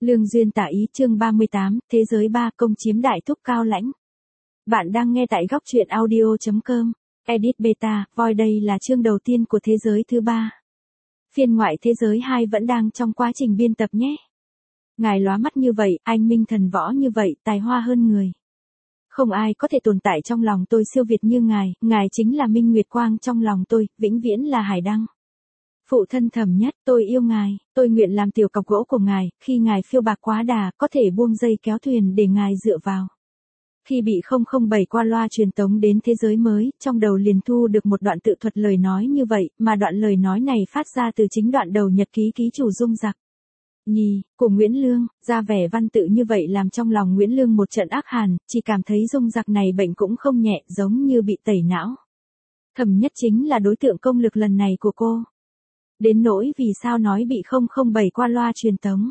Lương duyên tả ý chương 38, Thế giới 3 công chiếm đại thúc cao lãnh. Bạn đang nghe tại góc truyện audio.com. Edit beta, voi đây là chương đầu tiên của thế giới thứ 3. Phiên ngoại thế giới 2 vẫn đang trong quá trình biên tập nhé. Ngài lóa mắt như vậy, anh minh thần võ như vậy, tài hoa hơn người. Không ai có thể tồn tại trong lòng tôi siêu việt như ngài chính là minh nguyệt quang trong lòng tôi, vĩnh viễn là hải đăng. Phụ thân Thẩm Nhất, tôi yêu ngài, tôi nguyện làm tiểu cọc gỗ của ngài, khi ngài phiêu bạc quá đà, có thể buông dây kéo thuyền để ngài dựa vào. Khi bị 007 qua loa truyền tống đến thế giới mới, trong đầu liền thu được một đoạn tự thuật lời nói như vậy, mà đoạn lời nói này phát ra từ chính đoạn đầu nhật ký ký chủ Dung Giặc của Nguyễn Lương, ra vẻ văn tự như vậy làm trong lòng Nguyễn Lương một trận ác hàn, chỉ cảm thấy Dung Giặc này bệnh cũng không nhẹ, giống như bị tẩy não. Thẩm Nhất chính là đối tượng công lực lần này của cô. Đến nỗi vì sao nói bị 007 qua loa truyền tống.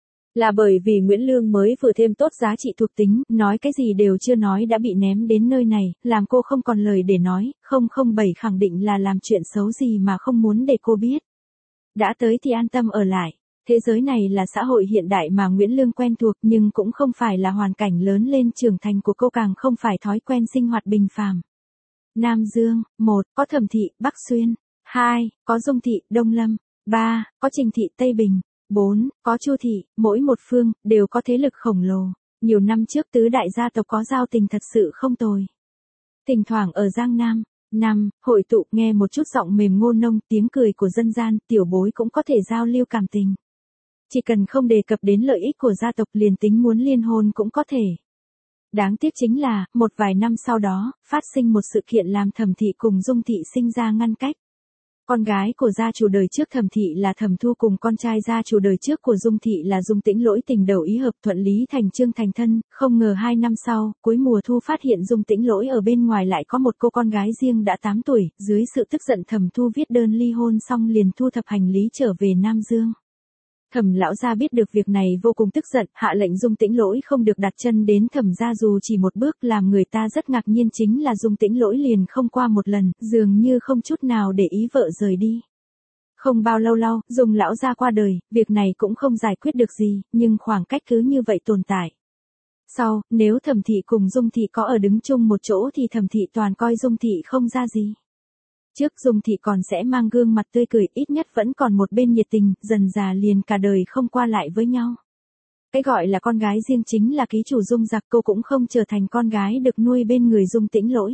Là bởi vì Nguyễn Lương mới vừa thêm tốt giá trị thuộc tính, nói cái gì đều chưa nói đã bị ném đến nơi này, làm cô không còn lời để nói, 007 khẳng định là làm chuyện xấu gì mà không muốn để cô biết. Đã tới thì an tâm ở lại. Thế giới này là xã hội hiện đại mà Nguyễn Lương quen thuộc nhưng cũng không phải là hoàn cảnh lớn lên trưởng thành của cô, càng không phải thói quen sinh hoạt bình phàm. Nam Dương, 1, có Thẩm Thị, Bắc Xuyên. 2, có Dung Thị, Đông Lâm. 3, có Trình Thị, Tây Bình. 4, có Chu Thị, mỗi một phương, đều có thế lực khổng lồ. Nhiều năm trước tứ đại gia tộc có giao tình thật sự không tồi. Thỉnh thoảng ở Giang Nam, 5, hội tụ nghe một chút giọng mềm ngô nông, tiếng cười của dân gian, tiểu bối cũng có thể giao lưu cảm tình. Chỉ cần không đề cập đến lợi ích của gia tộc liền tính muốn liên hôn cũng có thể. Đáng tiếc chính là, một vài năm sau đó, phát sinh một sự kiện làm Thẩm Thị cùng Dung Thị sinh ra ngăn cách. Con gái của gia chủ đời trước Thẩm Thị là Thẩm Thu cùng con trai gia chủ đời trước của Dung Thị là Dung Tĩnh Lỗi tình đầu ý hợp thuận lý thành chương thành thân, không ngờ 2 năm sau, cuối mùa thu phát hiện Dung Tĩnh Lỗi ở bên ngoài lại có một cô con gái riêng đã 8 tuổi, dưới sự tức giận Thẩm Thu viết đơn ly hôn xong liền thu thập hành lý trở về Nam Dương. Thẩm lão gia biết được việc này vô cùng tức giận, hạ lệnh Dung Tĩnh Lỗi không được đặt chân đến Thẩm gia dù chỉ một bước, làm người ta rất ngạc nhiên chính là Dung Tĩnh Lỗi liền không qua một lần, dường như không chút nào để ý vợ rời đi. Không bao lâu, Dung lão gia qua đời, việc này cũng không giải quyết được gì, nhưng khoảng cách cứ như vậy tồn tại. Sau, nếu Thẩm Thị cùng Dung Thị có ở đứng chung một chỗ thì Thẩm Thị toàn coi Dung Thị không ra gì. Trước Dung Thị còn sẽ mang gương mặt tươi cười, ít nhất vẫn còn một bên nhiệt tình, dần già liền cả đời không qua lại với nhau. Cái gọi là con gái riêng chính là ký chủ Dung Giặc, cô cũng không trở thành con gái được nuôi bên người Dung Tĩnh Lỗi,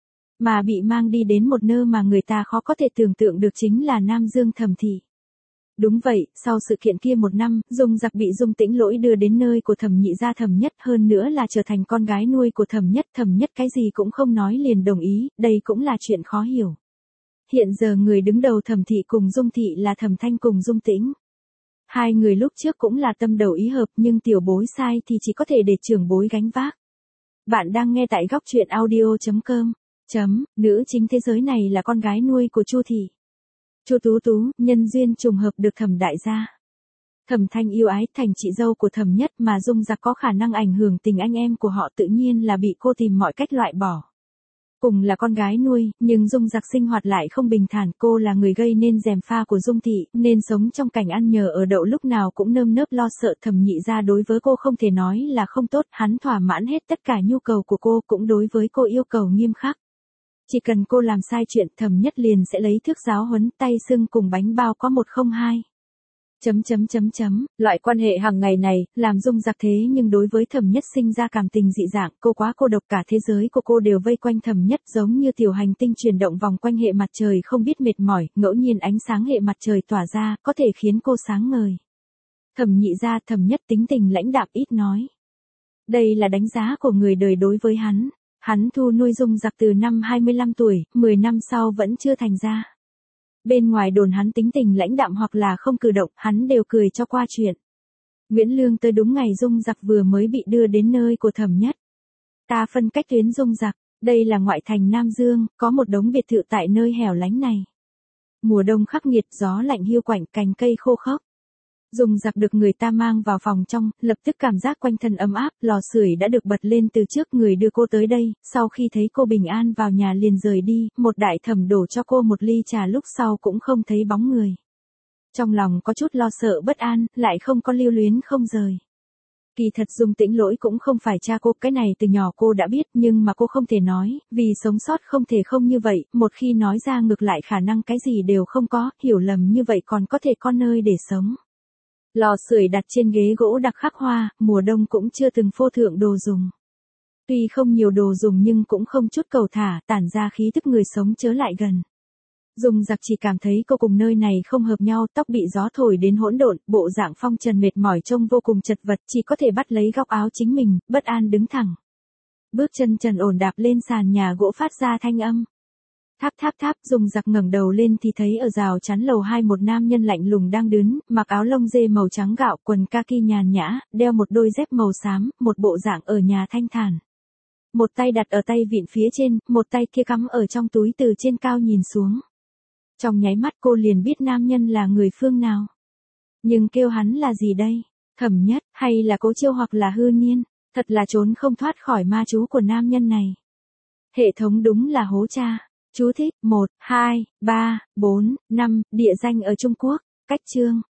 mà bị mang đi đến một nơi mà người ta khó có thể tưởng tượng được chính là Nam Dương Thẩm Thị. Đúng vậy, sau sự kiện kia 1 năm, Dung Giặc bị Dung Tĩnh Lỗi đưa đến nơi của Thẩm nhị gia Thẩm Nhất, hơn nữa là trở thành con gái nuôi của Thẩm Nhất cái gì cũng không nói liền đồng ý, đây cũng là chuyện khó hiểu. Hiện giờ người đứng đầu Thẩm Thị cùng Dung Thị là Thẩm Thanh cùng Dung Tĩnh. Hai người lúc trước cũng là tâm đầu ý hợp nhưng tiểu bối sai thì chỉ có thể để trưởng bối gánh vác. Bạn đang nghe tại góc truyện audio.com. Nữ chính thế giới này là con gái nuôi của Chu Thị. Chu Tú Tú, nhân duyên trùng hợp được Thẩm đại gia Thẩm Thanh yêu ái thành chị dâu của Thẩm Nhất, mà Dung Giặc có khả năng ảnh hưởng tình anh em của họ tự nhiên là bị cô tìm mọi cách loại bỏ. Cùng là con gái nuôi, nhưng Dung Giặc sinh hoạt lại không bình thản, cô là người gây nên gièm pha của Dung Thị, nên sống trong cảnh ăn nhờ ở đậu lúc nào cũng nơm nớp lo sợ. Thẩm nhị gia đối với cô không thể nói là không tốt, hắn thỏa mãn hết tất cả nhu cầu của cô, cũng đối với cô yêu cầu nghiêm khắc. Chỉ cần cô làm sai chuyện, Thẩm Nhất liền sẽ lấy thước giáo huấn, tay sưng cùng bánh bao có 102. Loại quan hệ hàng ngày này, làm Dung Giặc thế nhưng đối với Thẩm Nhất sinh ra cảm tình dị dạng, cô quá cô độc, cả thế giới của cô đều vây quanh Thẩm Nhất, giống như tiểu hành tinh chuyển động vòng quanh hệ mặt trời không biết mệt mỏi, ngẫu nhiên ánh sáng hệ mặt trời tỏa ra, có thể khiến cô sáng ngời. Thẩm nhị gia Thẩm Nhất tính tình lãnh đạm ít nói. Đây là đánh giá của người đời đối với hắn. Hắn thu nuôi Dung Giặc từ năm 25 tuổi, 10 năm sau vẫn chưa thành ra. Bên ngoài đồn hắn tính tình lãnh đạm hoặc là không cử động, hắn đều cười cho qua chuyện. Nguyễn Lương tới đúng ngày Dung Giặc vừa mới bị đưa đến nơi của Thẩm Nhất. Ta phân cách tuyến Dung Giặc, đây là ngoại thành Nam Dương, có một đống biệt thự tại nơi hẻo lánh này. Mùa đông khắc nghiệt, gió lạnh hiu quạnh, cành cây khô khốc. Dung Giặc được người ta mang vào phòng trong, lập tức cảm giác quanh thân ấm áp, lò sưởi đã được bật lên từ trước, người đưa cô tới đây, sau khi thấy cô bình an vào nhà liền rời đi, một đại thẩm đổ cho cô một ly trà lúc sau cũng không thấy bóng người. Trong lòng có chút lo sợ bất an, lại không có lưu luyến không rời. Kỳ thật Dung Tĩnh Lỗi cũng không phải cha cô, cái này từ nhỏ cô đã biết, nhưng mà cô không thể nói, vì sống sót không thể không như vậy, một khi nói ra ngược lại khả năng cái gì đều không có, hiểu lầm như vậy còn có thể có nơi để sống. Lò sưởi đặt trên ghế gỗ đặc khắc hoa, mùa đông cũng chưa từng phô thượng đồ dùng. Tuy không nhiều đồ dùng nhưng cũng không chút cầu thả, tản ra khí tức người sống chớ lại gần. Dung Giặc chỉ cảm thấy cô cùng nơi này không hợp nhau, tóc bị gió thổi đến hỗn độn, bộ dạng phong trần mệt mỏi trông vô cùng chật vật, chỉ có thể bắt lấy góc áo chính mình, bất an đứng thẳng. Bước chân trần ổn đạp lên sàn nhà gỗ phát ra thanh âm. Tháp tháp tháp, Dung Giặc ngẩng đầu lên thì thấy ở rào chắn lầu 2 một nam nhân lạnh lùng đang đứng, mặc áo lông dê màu trắng gạo, quần kaki nhàn nhã, đeo một đôi dép màu xám, một bộ dạng ở nhà thanh thản. Một tay đặt ở tay vịn phía trên, một tay kia cắm ở trong túi từ trên cao nhìn xuống. Trong nháy mắt cô liền biết nam nhân là người phương nào. Nhưng kêu hắn là gì đây? Thẩm Nhất, hay là Cố Chiêu hoặc là Hư Nhiên? Thật là trốn không thoát khỏi ma chú của nam nhân này. Hệ thống đúng là hố cha. Chú thích, 1, 2, 3, 4, 5, địa danh ở Trung Quốc, cách chương.